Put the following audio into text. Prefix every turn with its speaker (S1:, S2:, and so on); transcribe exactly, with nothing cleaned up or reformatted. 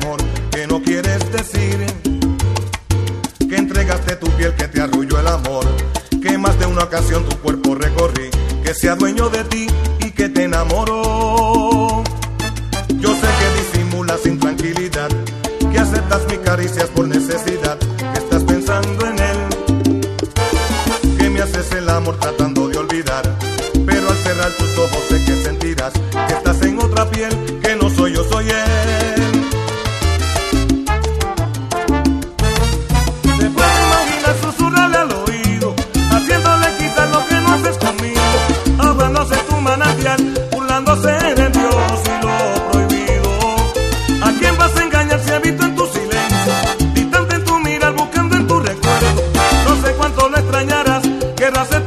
S1: amor que no quieres decir, que entregaste tu piel, que te arrulló el amor, que más de una ocasión tu cuerpo recorrí, que sea dueño de ti y que te enamoró. Yo sé que disimulas intranquilidad, que aceptas mis caricias por necesidad, que estás pensando en él, que me haces el amor tratando de olvidar, pero al cerrar tus ojos sé que sentirás que estás en otra piel, que no soy yo, soy él. Te puedo imaginar susurrarle al oído, haciéndole quizás lo que no haces conmigo, ahogándose tu manantial, burlándose de Dios y lo prohibido. ¿A quién vas a engañar si habito en tu silencio, distante en tu mirar, buscando en tu recuerdo? No sé cuánto lo extrañarás, querrás ser